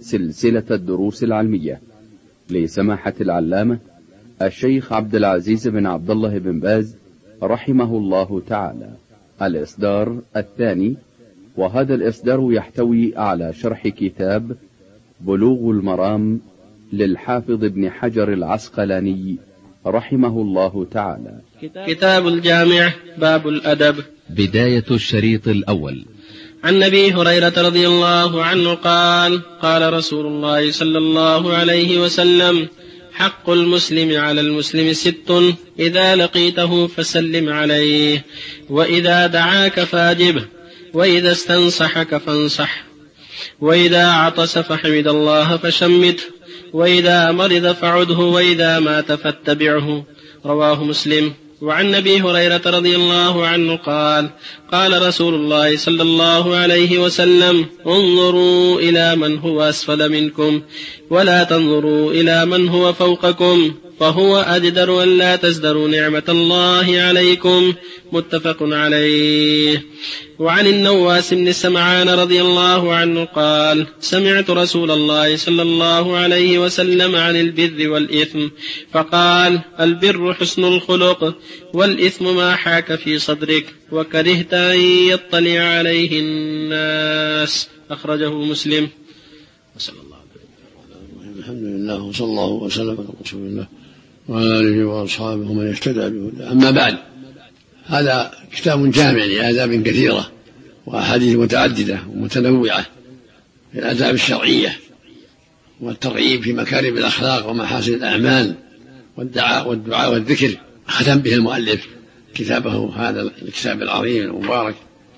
سلسلة الدروس العلمية لسماحة العلامة الشيخ عبد العزيز بن عبد الله بن باز رحمه الله تعالى، الإصدار الثاني. وهذا الإصدار يحتوي على شرح كتاب بلوغ المرام للحافظ ابن حجر العسقلاني رحمه الله تعالى. كتاب الجامع، باب الأدب. بداية الشريط الأول. عن أبي هريرة رضي الله عنه قال: قال رسول الله صلى الله عليه وسلم: حق المسلم على المسلم 6: إذا لقيته فسلم عليه، وإذا دعاك فاجبه، وإذا استنصحك فانصح، وإذا عطس فحمد الله فشمته، وإذا مرض فعده، وإذا مات فاتبعه. رواه مسلم. وعن أبي هريرة رضي الله عنه قال: قال رسول الله صلى الله عليه وسلم: انظروا إلى من هو أسفل منكم، ولا تنظروا إلى من هو فوقكم، فهو أجدر أن لا تزدروا نعمة الله عليكم. متفق عليه. وعن النواس بن سمعان رضي الله عنه قال: سمعت رسول الله صلى الله عليه وسلم عن البر والإثم فقال: البر حسن الخلق، والإثم ما حاك في صدرك وكرهت أن يطلع عليه الناس. أخرجه مسلم. وصلى الله عليه وسلم. الحمد لله، وصلى الله وسلم على رسول الله وعلى آله وأصحابه ومن اهتدى بهداه. أما بعد، هذا كتاب جامع لآداب كثيرة وأحاديث متعددة ومتنوعة في الآداب الشرعية والترغيب في مكارم الأخلاق ومحاسن الأعمال والدعاء والذكر. ختم به المؤلف كتابه هذا الكتاب العظيم المبارك،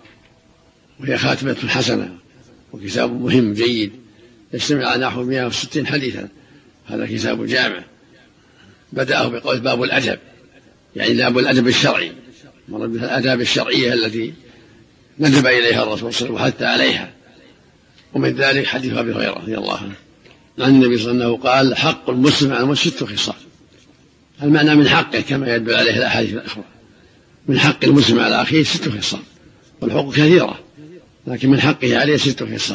وهي خاتمة حسنة وكتاب مهم جيد يجتمع على نحو 160 حديثا. هذا كتاب جامع بدأه بقول باب الأدب، يعني باب الأدب الشرعي، مرد الآداب الشرعية التي ندب إليها الرسول صلى الله عليه وسلم وحث عليها. ومن ذلك حديث أبي هريرة رضي الله عنه عن النبي صلى الله عليه وسلم قال: حق المسلم على المسلم 6 خصال. المعنى من حقه كما يدل عليه الأحاديث الأخرى، من حق المسلم على أخيه 6 خصال، والحقوق كثيرة لكن من حقه عليه 6 خصال: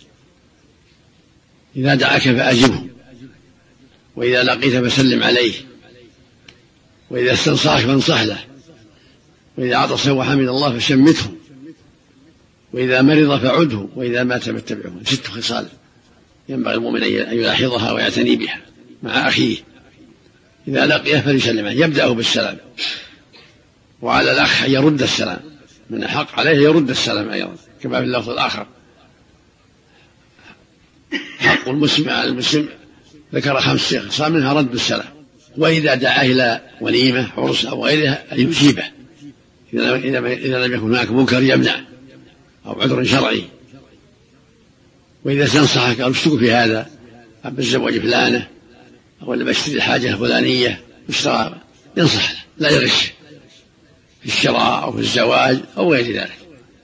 إذا دعاك فأجبه، وإذا لقيت فسلم عليه، وإذا استنصحك فانصح له، وإذا عطس وحمد الله فشمته، وإذا مرض فعده، وإذا مات فاتبعه. 6 خصال ينبغي المؤمن أن يلاحظها ويعتني بها مع أخيه. إذا لقيه فليسلم عليه، يبدأه بالسلام، وعلى الأخ أن يرد السلام، من الحق عليه يرد السلام أيضا كما في اللفظ الآخر: حق المسلم على المسلم. ذكر 5 خصال منها رد السلام. وإذا دعاه إلى وليمة عرس أو غيرها أن يجيبه إذا لم يكن هناك منكر يمنع أو عذر شرعي. وإذا استنصحك قال: اشتكوا في هذا، أبى الزواج فلانة أو أن بشتري الحاجة الفلانية، اشترى، ينصح له لا يغش في الشراء أو في الزواج أو غير ذلك.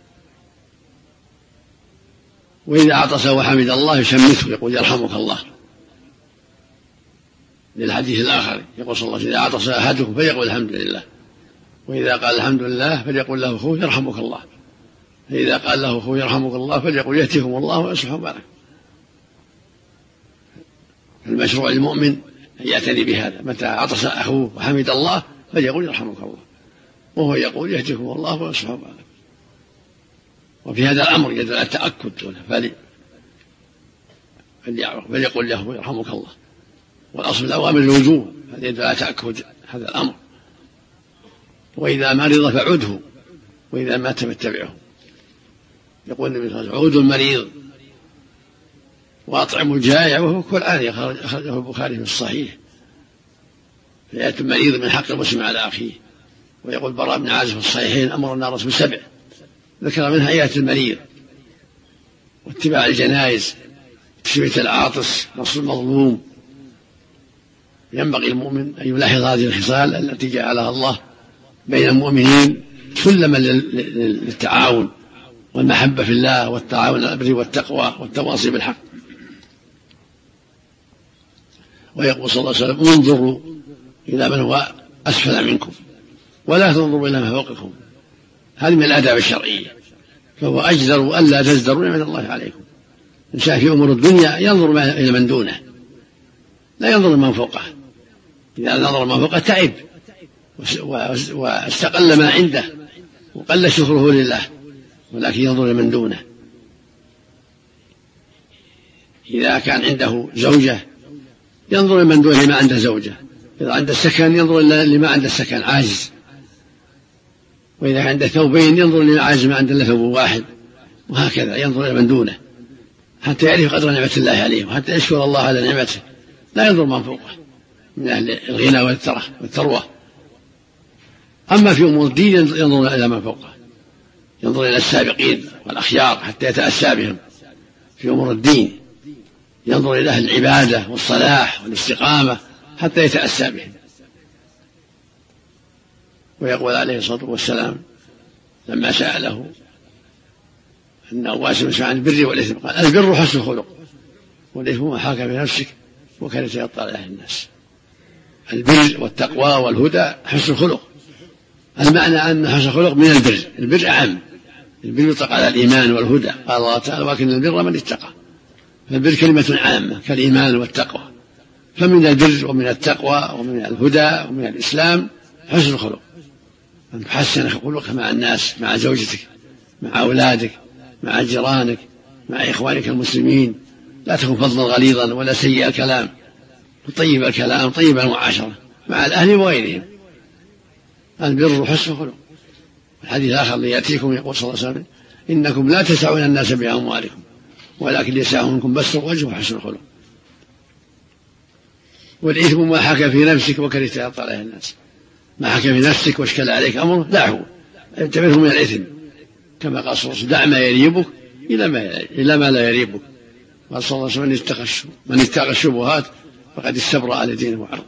وإذا عطس وحمد الله يشمته، يقول: يرحمك الله. للحديث الآخر يقول صلى الله عليه وسلم: إذا عطس أحدكم فليقول الحمد لله، وإذا قال الحمد لله فليقول له أخوه: يرحمك الله. فإذا قال له أخوه: يرحمك الله، فليقول: يهديكم الله ويصلح بالكم. المشروع للمؤمن أن يعتني بهذا، متى عطس أخوه وحمد الله فليقول: يرحمك الله، وهو يقول: يهديكم الله ويصلح بالكم. وفي هذا الأمر يدل على التأكد، فليقول له: يرحمك الله. والأصل الأوامر الوجوب، هذا يدل على تأكد هذا الأمر. وإذا مرض فعده، وإذا مات فاتبعه. يقول النبي صلى الله عليه وسلم: عودوا المريض وأطعموا الجائع وهو كل آن. أخرجه البخاري في الصحيح. فيأتي المريض من حق المسلم على أخيه. ويقول براء بن عازب في الصحيحين: أمرنا الرسول ب7 ذكر منها إياة المريض واتباع الجنائز، تسمية العاطس، نصر المظلوم. ينبغي المؤمن أن يلاحظ هذه الخصال التي جعلها الله بين المؤمنين سلما للتعاون والمحبة في الله والتعاون على البر والتقوى والتواصي بالحق. ويقول صلى الله عليه وسلم: انظروا إلى من هو أسفل منكم ولا تنظروا إلى ما فوقكم. هذه من الآداب الشرعية، فهو أجدر ألا تزدروا نعمة الله عليكم. الإنسان في أمور الدنيا ينظر إلى من دونه لا ينظر من فوقه. إذا نظر من فوقه تعب واستقل ما عنده وقل شكره لله، ولكن ينظر إلى من دونه. إذا كان عنده زوجة ينظر إلى من دونه لما عنده زوجة، إذا عنده السكن ينظر لما عنده السكن عاجز، وإذا عنده ثوبين ينظر إلى عاجز ما عنده إلا ثوب واحد، وهكذا ينظر إلى من دونه حتى يعرف قدر نعمة الله عليه وحتى يشكر الله على نعمته. لا ينظر من فوقه من أهل الغنى والثروة. أما في أمور الدين ينظر إلى من فوقه، ينظر إلى السابقين والأخيار حتى يتأسى بهم. في أمور الدين ينظر إلى أهل العبادة والصلاح والاستقامة حتى يتأسى بهم. ويقول عليه الصلاة والسلام لما سأله النواس بن سمعان عن البر والإثم قال البر حسن الخلق والإثم ما حاك في نفسك وكانت يطلع على الناس. البر والتقوى والهدى حسن الخلق، المعنى أن حسن الخلق من البر، البر أعم، البر يطلق على الإيمان والهدى، قال الله تعالى ولكن البر من اتقى، فالبر كلمة عامة كالإيمان والتقوى. فمن البر ومن التقوى ومن الهدى ومن الإسلام حسن الخلق، أن تحسن خلقك مع الناس، مع زوجتك، مع أولادك، مع جيرانك، مع إخوانك المسلمين. لا تكن فظا غليظا ولا سيء الكلام، طيب الكلام طيب المعاشرة مع الأهل وغيرهم. البر حسن الخلق. الحديث الآخر ليأتيكم يقول صلى الله عليه وسلم إنكم لا تسعون الناس بأموالكم ولكن يسعهم منكم بسط الوجه وحسن الخلق. والإثم ما حكى في نفسك وكرهت أن يطلع عليه الناس، ما حكى في نفسك واشكل عليك أمره دعه، اعتبره من الإثم، كما قال صلى الله عليه وسلم دع ما يريبك إلى ما لا يريبك. قال صلى الله عليه وسلم من اتقى الشبهات فقد استبرأ على دينه وعرضه.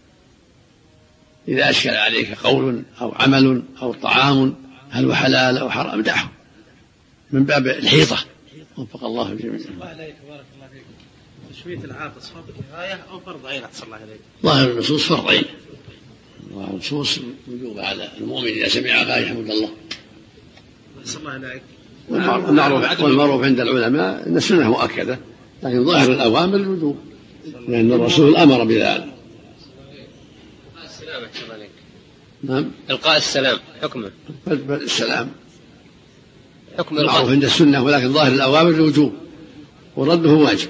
إذا أشكل عليك قول أو عمل أو طعام هل هو حلال أو حرام دعه من باب الحيطة. وفق الله الجميع. الله عليك بارك الله فيك. تشوية العاطس فرض كفاية أو فرض عين أحسن الله عليك؟ ظاهر النصوص فرض عين، ظاهر النصوص وجوب على المؤمن إذا سمع غاية يحمد الله. أحسن الله عليك. والمعروف عند العلماء أن السنة مؤكدة، لكن ظاهر الأوامر الوجوب لأن الرسول أمر بذلك. السلام أحسن الله عليك. نعم. إلقاء السلام حكمه؟ السلام حكم المعروف عند السنة، ولكن ظاهر الأوامر الوجوب ورده واجب.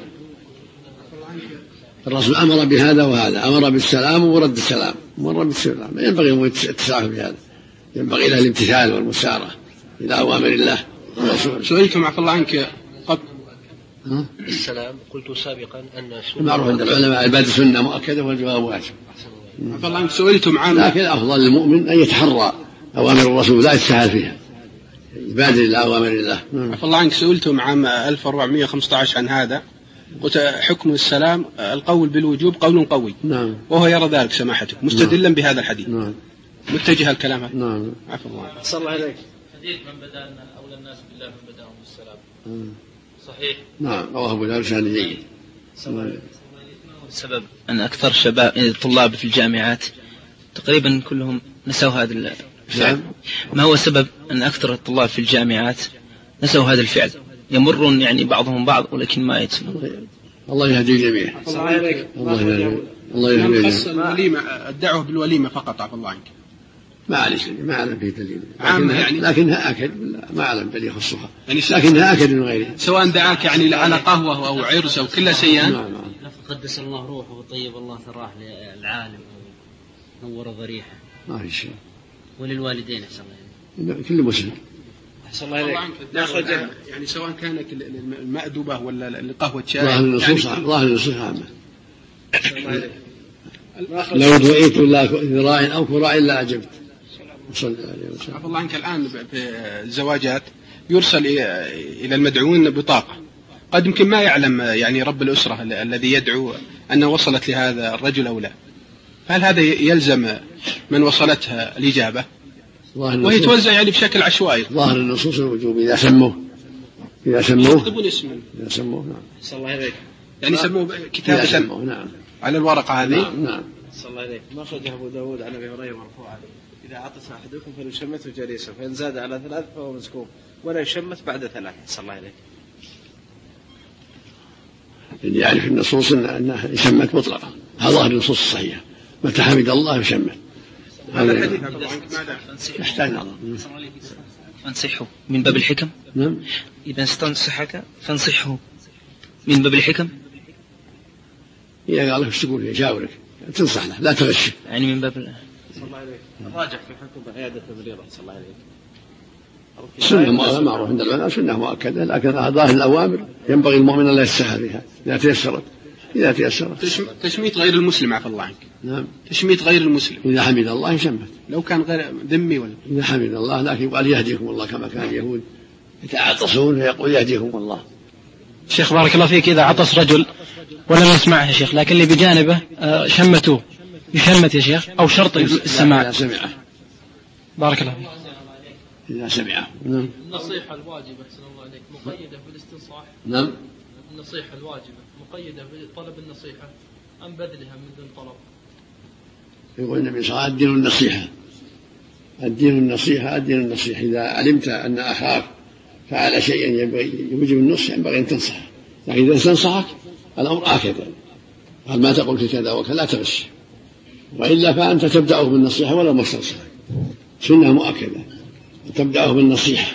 الرسول أمر بهذا وهذا، أمر بالسلام ورد السلام ومر بالسلام، ينبغي التساهل بهذا، ينبغي له الامتثال والمسارة إلى أوامر الله. سئلتم عفى الله عنك قبل السلام قلت سابقا أن المعروف عند العلماء البادئ سنة مؤكدة والجواب واجب. عفى الله عنك سئلتم عن لكن أفضل للمؤمن أن يتحرى أوامر الرسول لا يتساهل فيها، يبادر إلى أوامر الله. عفى الله عنك سئلتم عام 1415 عن هذا، قلت حكم السلام القول بالوجوب قول قوي. نعم. وهو يرى ذلك سماحتك مستدلا بهذا الحديث. نعم. متجه الكلام هذا. نعم. عفى الله. صلى الله عليك. حديث من بدأ أولى الناس بالله من بدأهم بالسلام. صحيح. نعم رواه أبو داود بسند جيد. السبب أن أكثر شباب طلاب في الجامعات تقريبا كلهم نسوا هذا الفعل. ما هو سبب أن أكثر الطلاب في الجامعات نسوا هذا الفعل؟ يمرون يعني بعضهم بعض ولكن ما يتسمون. الله يهدي الجميع. الله يهديك. الله يهدي الوليمة الدعوة بالوليمة فقط عفى الله عنك. ما عليك، ما أعلم فيه دليل، لكنها أكد، ما أعلم دليل يخصها، يعني لكنها أكد من غيرها. سواء دعاك يعني على قهوة أو عرس أو كل شيئا. نعم. قدس الله روحه وطيب الله ثراه للعالم ونور ضريحه. ما في شيء. وللوالدين أحسن الله. كل مسلم. أحسن الله عليك. ناخذ يعني سواء كانت المأدبة ولا القهوة شاي. ظاهر النصوص عامة. لو دعيت إلا ذراع أو كراع إلا أجبت. صلى الله عليه وسلم. عفى الله عنك الآن في الزواجات يرسل إلى المدعوين بطاقة، قد يمكن ما يعلم يعني رب الأسرة الذي يدعو أنه وصلت لهذا الرجل أو لا، هل هذا يلزم من وصلتها الإجابة وهي توزع يعني بشكل عشوائي؟ ظاهر النصوص الوجوب إذا سموه يكتبون اسمه. إذا سموه نعم. صلى الله عليك. يعني يسموه كتابة نعم. على الورقة هذه. نعم. صلى الله عليك. ما أخرجه أبو داود عن أبي هريرة مرفوعا إذا عطس أحدكم فليشمته جليسا فإن زاد على 3 فهو مسكوب ولا يشمت بعد 3. صلى الله عليك. اللي يعرف النصوص أنها شمت مطلقة، هذا ظاهر النصوص الصحيحة، متى حمد الله وشمت. هذا الحديث ماذا يحتاج نظر. فانصحه من باب الحكم. نعم. إذا استنصحك فانصحه من باب الحكم. إذا قال لك ايش تقول فيه جاورك تنصح له لا تغشه. يعني من باب صلى الله عليه راجع في حكم عيادة المريض صلى الله عليه. سنة معروف عند العلماء، سنة مؤكدة، لكن ظاهر الأوامر ينبغي المؤمن أن لا يتساهل بها إذا تيسرت. تشميت غير المسلم عفى الله عنك. نعم. تشميت غير المسلم إذا حمد الله يشمت. لو كان غير ذمي ولا. إذا حمد الله، لكن يقال يهديكم الله كما كان اليهود يتعاطسون فيقول يهديكم الله. شيخ بارك الله فيك، إذا عطس رجل ولم يسمعه يا شيخ لكن اللي بجانبه شمتوه، يشمت يا شيخ أو شرط السماع؟ إذا سمعه. بارك الله فيك. إذا سمعه. نعم. النصيحة الواجبة أحسن الله عليك مقيدة بالاستنصاح. نعم. النصيحة الواجبة مقيدة بطلب النصيحة أم بذلها من دون طلب؟ يقول النبي صلى الله عليه وسلم الدين النصيحة. إذا علمت أن أخاك فعل شيئا يوجب النصح ينبغي أن تنصحه، لكن إذا استنصحك الأمر آكد، قال ما تقول في كذا وكذا لا تغش، وإلا فأنت تبدأه بالنصيحة ولو ما استنصحك، سنة مؤكدة تبدأه بالنصيحة.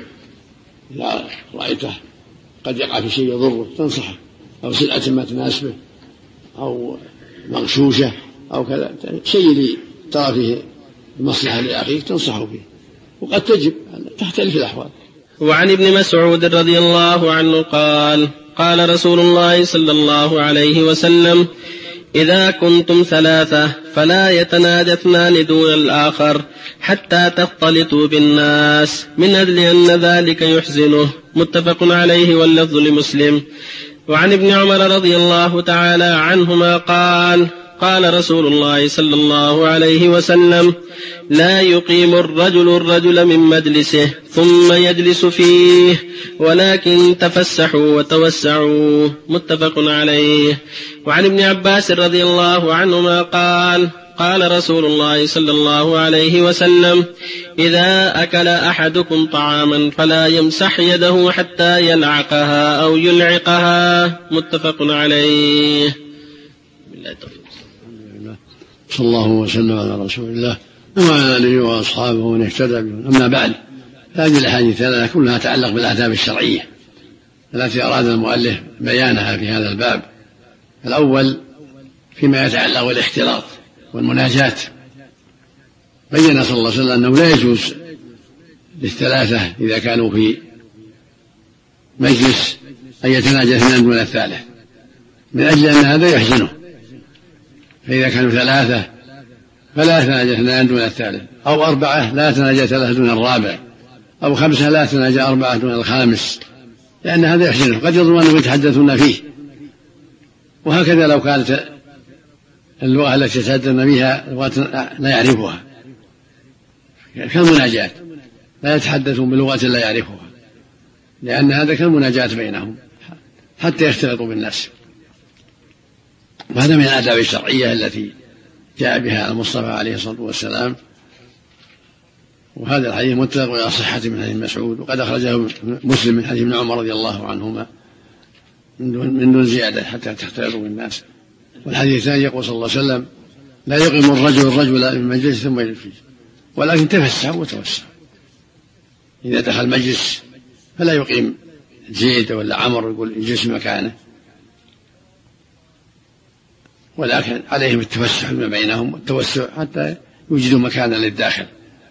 إذا رأيته قد يقع في شيء يضره تنصحه، أو سلعة ما تناسبه، أو مغشوشة أو كذا، شيء ترى فيه المصلحة لأخيك تنصحه فيه، وقد تجب تختلف الأحوال. وعن ابن مسعود رضي الله عنه قال قال رسول الله صلى الله عليه وسلم: إذا كنتم ثلاثة فلا يتناجى اثنان دون الآخر حتى تختلطوا بالناس من أجل أن ذلك يحزنه. متفق عليه واللفظ لمسلم. وعن ابن عمر رضي الله تعالى عنهما قال قال رسول الله صلى الله عليه وسلم: لا يقيم الرجل من مجلسه ثم يجلس فيه ولكن تفسحوا وتوسعوا. متفق عليه. وعن ابن عباس رضي الله عنهما قال رسول الله صلى الله عليه وسلم: إذا أكل أحدكم طعاما فلا يمسح يده حتى يلعقها أو يلعقها. متفق عليه. صلى الله وسلم على رسول الله وعلى آله وأصحابه ومن اهتدى بهم. أما بعد، هذه الأحاديث الثلاثة كلها تتعلق بالآداب الشرعية التي أراد المؤلف بيانها في هذا الباب. الأول فيما يتعلق بالاختلاط والمناجاة، بين صلى الله عليه وسلم أنه لا يجوز للثلاثة إذا كانوا في مجلس أن يتناجى اثنان دون الثالث، من أجل أن هذا يحزنه. فإذا كانوا ثلاثة فلا يتناجى اثنان دون الثالث، أو أربعة لا يتناجى ثلاثة دون الرابع، أو خمسة لا يتناجى أربعة دون الخامس، لأن هذا يحزنه، قد يظن أنهم يتحدثون فيه. وهكذا لو كانت اللغة التي يتحدثون بها لا يعرفها كالمناجاة، لا يتحدثون بلغة لا يعرفها، لأن هذا كالمناجاة بينهم حتى يختلطوا بالناس. وهذا من الآداب الشرعية التي جاء بها المصطفى عليه الصلاة والسلام. وهذا الحديث متفق على صحته من حديث مسعود، وقد أخرجه مسلم من حديث ابن عمر رضي الله عنهما من دون زيادة حتى تختلطوا بالناس. والحديث الثاني يقول صلى الله عليه وسلم: لا يقيم الرجل من مجلس ثم يجلس فيه ولكن تفسح وتوسع. إذا دخل مجلس فلا يقيم زيد ولا عمر يقول يجلس مكانه، ولكن عليهم التفسح فيما بينهم والتوسع حتى يوجدوا مكانا للداخل.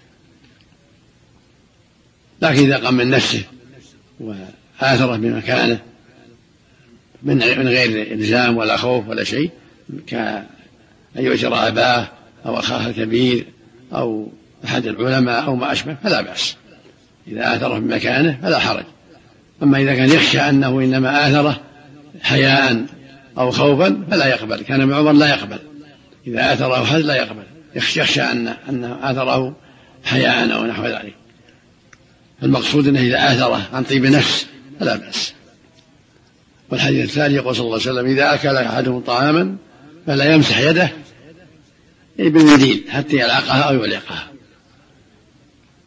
لكن إذا قام من نفسه وآثره بمكانه من غير إلزام ولا خوف ولا شيء، كأن يؤجر أباه أو أخاه الكبير أو أحد العلماء أو ما أشبه فلا بأس. إذا آثره بمكانه فلا حرج. أما إذا كان يخشى أنه إنما آثره حياء أو خوفا فلا يقبل. كان ابن عمر لا يقبل إذا آثره أحد، لا يقبل، يخشى أنه آثره حياء أو نحو ذلك. المقصود أنه إذا آثره عن طيب نفس فلا بأس. والحديث الثاني يقول صلى الله عليه وسلم: إذا أكل أحدهم طعاما فلا يمسح يده بالمنديل حتى يلعقها أو يعلقها،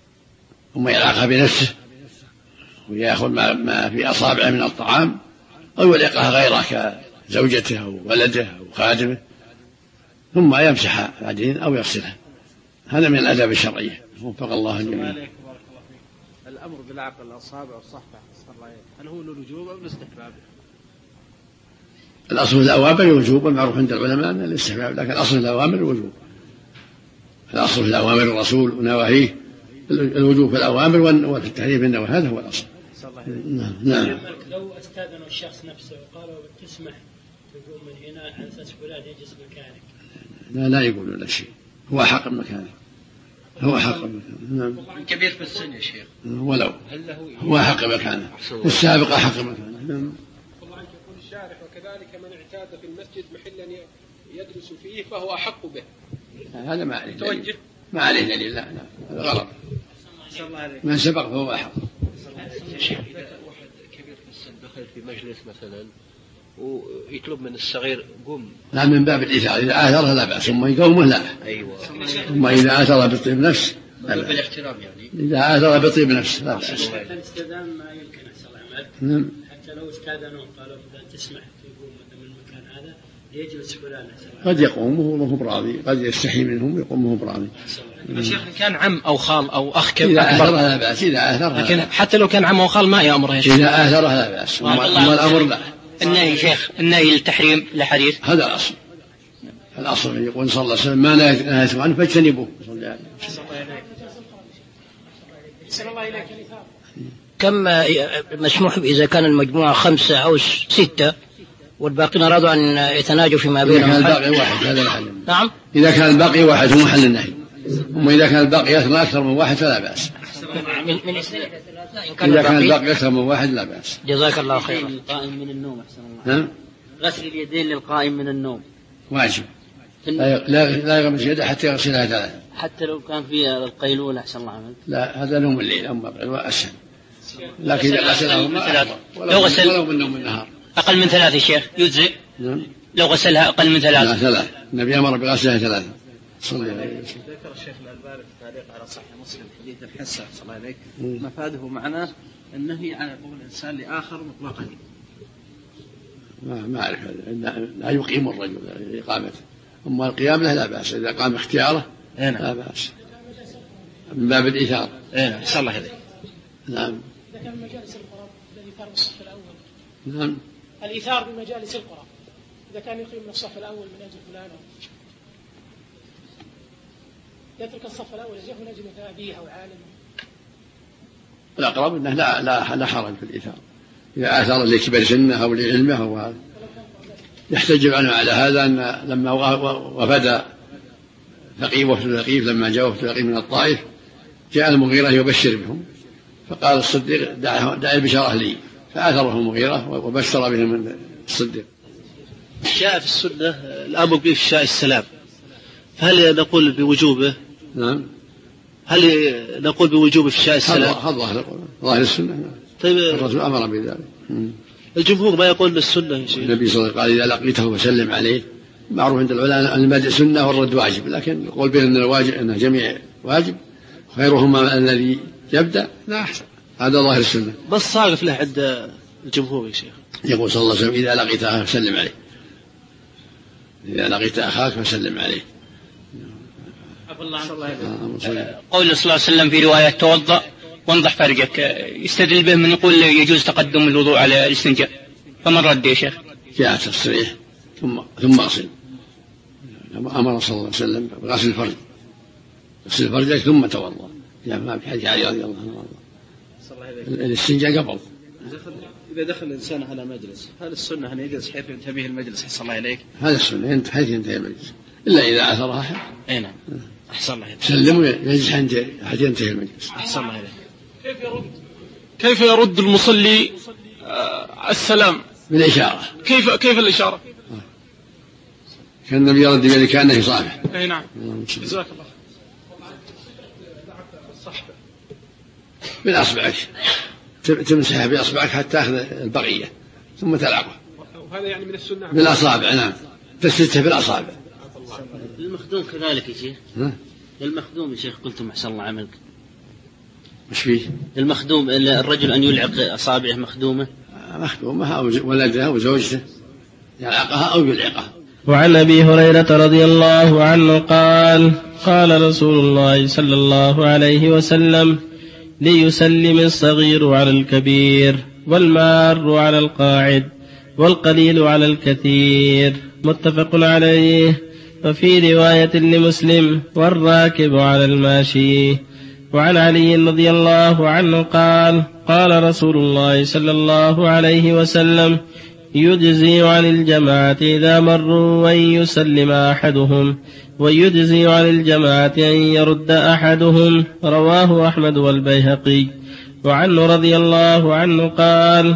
ثم يلعقها بنفسه ويأخذ ما في أصابعه من الطعام أو يلقها غيره كزوجته أو ولده أو خادمه، ثم يمسح بعدين أو يغسلها. هذا من الآداب الشرعية. وفق الله الجميع. الأمر بالعقل الأصابع والصحبة هل هو للوجوب أو الاستحباب؟ الأصل في الأوامر الوجوب، والمعروف عند العلماء أن الاستحباب، لكن الأصل في الأوامر الوجوب. الأصل في الأوامر الرسول ونواهيه الوجوب في الأوامر وفي التحريم في النواهي، هذا هو الأصل. نعم. لو استأذن الشخص نفسه وقالوا تسمح تقوم من هنا على أساس فلان يجلس مكانك، لا يقولون لا شيء، هو حق مكانه، هو حق مكانه. نعم. كبير في السن يا شيخ، ولو هو حق مكانه، السابق حق مكانه. نعم. والله عنك يقول الشارح وكذلك من اعتاد في المسجد محلا يدرس فيه فهو أحق به. هذا ما عليه توجه، ما عليه دليل. لا هذا غلط. من سبق فهو أحق. إذا واحد كبير في السن دخل في مجلس مثلا ويطلب من الصغير قم، لا من باب الإيثار، إذا آثره لا بأس، ثم يقومه لا. أيوة. ثم إذا آثر بطيب نفس بالاحترام يعني. إذا آثر بطيب نفس لا بأس. حتى الاستئذان ما يمكن أحسن نعم. حتى لو استأذنوا قالوا فلان تسمح تقوم من المكان هذا يجلس فلان، قد يقوم وهو براضي، قد يستحي منهم ويقوم وهو براضي. شيخ كان عم أو خال أو أخ إذا آثره لا بأس، إذا آثره، لكن حتى لو كان عم أو خال ما يأمره يا شيخ. إذا آثره لا بأس، أما الأمر لا. النهي شيخ، النهي للتحريم لحديث هذا الأصل. الأصل يقول صلى الله عليه وسلم ما نهيتم عنه فاجتنبوه. كم مسموح إذا كان المجموعة 5 أو 6 والباقين أرادوا أن يتناجوا فيما بينهم؟ إذا كان الباقي واحد هذا محل. نعم. إذا كان الباقي واحد هو محل النهي، أما إذا كان الباقي أكثر من واحد فلا بأس. من إذا كان الباقي أكثر من واحد لا بأس. جزاك الله خيرا. للقائم من النوم أحسن الله. نعم. غسل اليدين للقائم من النوم واجب، لا يغمس يده حتى يغسلها 3. حتى لو كان في القيلولة أحسن الله عمل. لا هذا نوم الليل، أما أسهل، لكن إذا غسلها لو غسل ولو من نوم النهار أقل من 3 شيخ يجزئ. نعم. لو غسلها أقل من 3. لا 3، النبي أمر بغسلها 3. صلى الله عليه وسلم. ذكر الشيخ الألباني في التعليق على صحيح مسلم حديث الحسة صلى الله عليه مفاده معناه النهي عن قول الإنسان لآخر مطلقا. ما أعرف، لا يقيم الرجل إقامته، أما القيام له لا بأس، إذا قام اختياره لا بأس، من باب الإيثار. صلى الله عليه. نعم. إذا كان مجالس القرى الإيثار بالصف الأول. نعم. الإيثار بمجالس القرى إذا كان يقيم من الصف الأول من أجل فلان يترك الصف الأول يزيح من أجل أبيه أو عالم. الأقرب أنه لا حرج في الإيثار، إذا آثر لكبر سنه أو لعلمه أو هذا. يحتج عنه على هذا أن لما وفد وفد ثقيف، لما جاء وفد ثقيف من الطائف جاء المغيرة يبشر بهم، فقال الصديق دع البشارة لي، فآثره المغيرة وبشر بهم الصديق. جاء في السنة الأمر بإفشاء السلام، فهل نقول بوجوبه؟ نعم. هل نقول بوجوب إفشاء السلام؟ هذا ظاهر السنة. طيب الرسول أمر بذلك. الجمهور ما يقول بالسنة يا شيخ. النبي صلى الله عليه وسلم قال إذا لقيته فسلم عليه. معروف عند العلماء أن المدح سنة والرد واجب، لكن القول بأن الواجب أن جميع واجب، خيرهما الذي يبدأ لا أحسن، هذا ظاهر السنة. بس صارف له عند الجمهور يا شيخ. يقول صلى الله عليه وسلم إذا لقيت أخاك فسلم عليه، إذا لقيت أخاك فسلم عليه. قول صلى الله عليه وسلم في رواية توضأ وانضح فرجك، يستدل به من يقول يجوز تقدم الوضوء على الاستنجاء، فمن رد يا شيخ؟ جاء تصريح ثم أغسل. أمر صلى الله عليه وسلم بغسل الفرج، غسل فرجك ثم توضأ، جاء ما في حديث علي رضي الله عنه. الاستنجاء قبل. إذا دخل الإنسان على مجلس، هل السنة أن يجلس حيث ينتهي به المجلس؟ أحسن الله إليك. هذا السنة حيث ينتهي المجلس، إلا إذا أثر أحد. نعم. أحسن الله إليك. سلم يجلس حيث ينتهي المجلس. أحسن الله إليك. كيف يرد المصلي السلام؟ بالإشارة. كيف الإشارة؟ كان النبي يرد بيده كأنه يصافح. أي نعم. جزاك الله. بالأصبعك تمسحها بأصبعك حتى تأخذ البقية ثم تلعقه. وهذا يعني من السنة. بالأصابع نعم، تسلتها بالأصابع. المخدوم كذلك يا شيخ. المخدوم يا شيخ قلتم أحسن الله عملك. مش فيه؟ المخدوم الرجل أن يلعق أصابعه مخدومة. مخدومها أو ولدها أو زوجته يلعقها أو يلعقها. وعن أبي هريرة رضي الله عنه قال قال رسول الله صلى الله عليه وسلم ليسلم الصغير على الكبير والمار على القاعد والقليل على الكثير. متفق عليه. وفي رواية لمسلم والراكب على الماشي. وعن علي رضي الله عنه قال قال رسول الله صلى الله عليه وسلم يجزي عن الجماعة إذا مروا وأن يسلم أحدهم ويجزي عن الجماعة أن يرد أحدهم. رواه أحمد والبيهقي. وعنه رضي الله عنه قال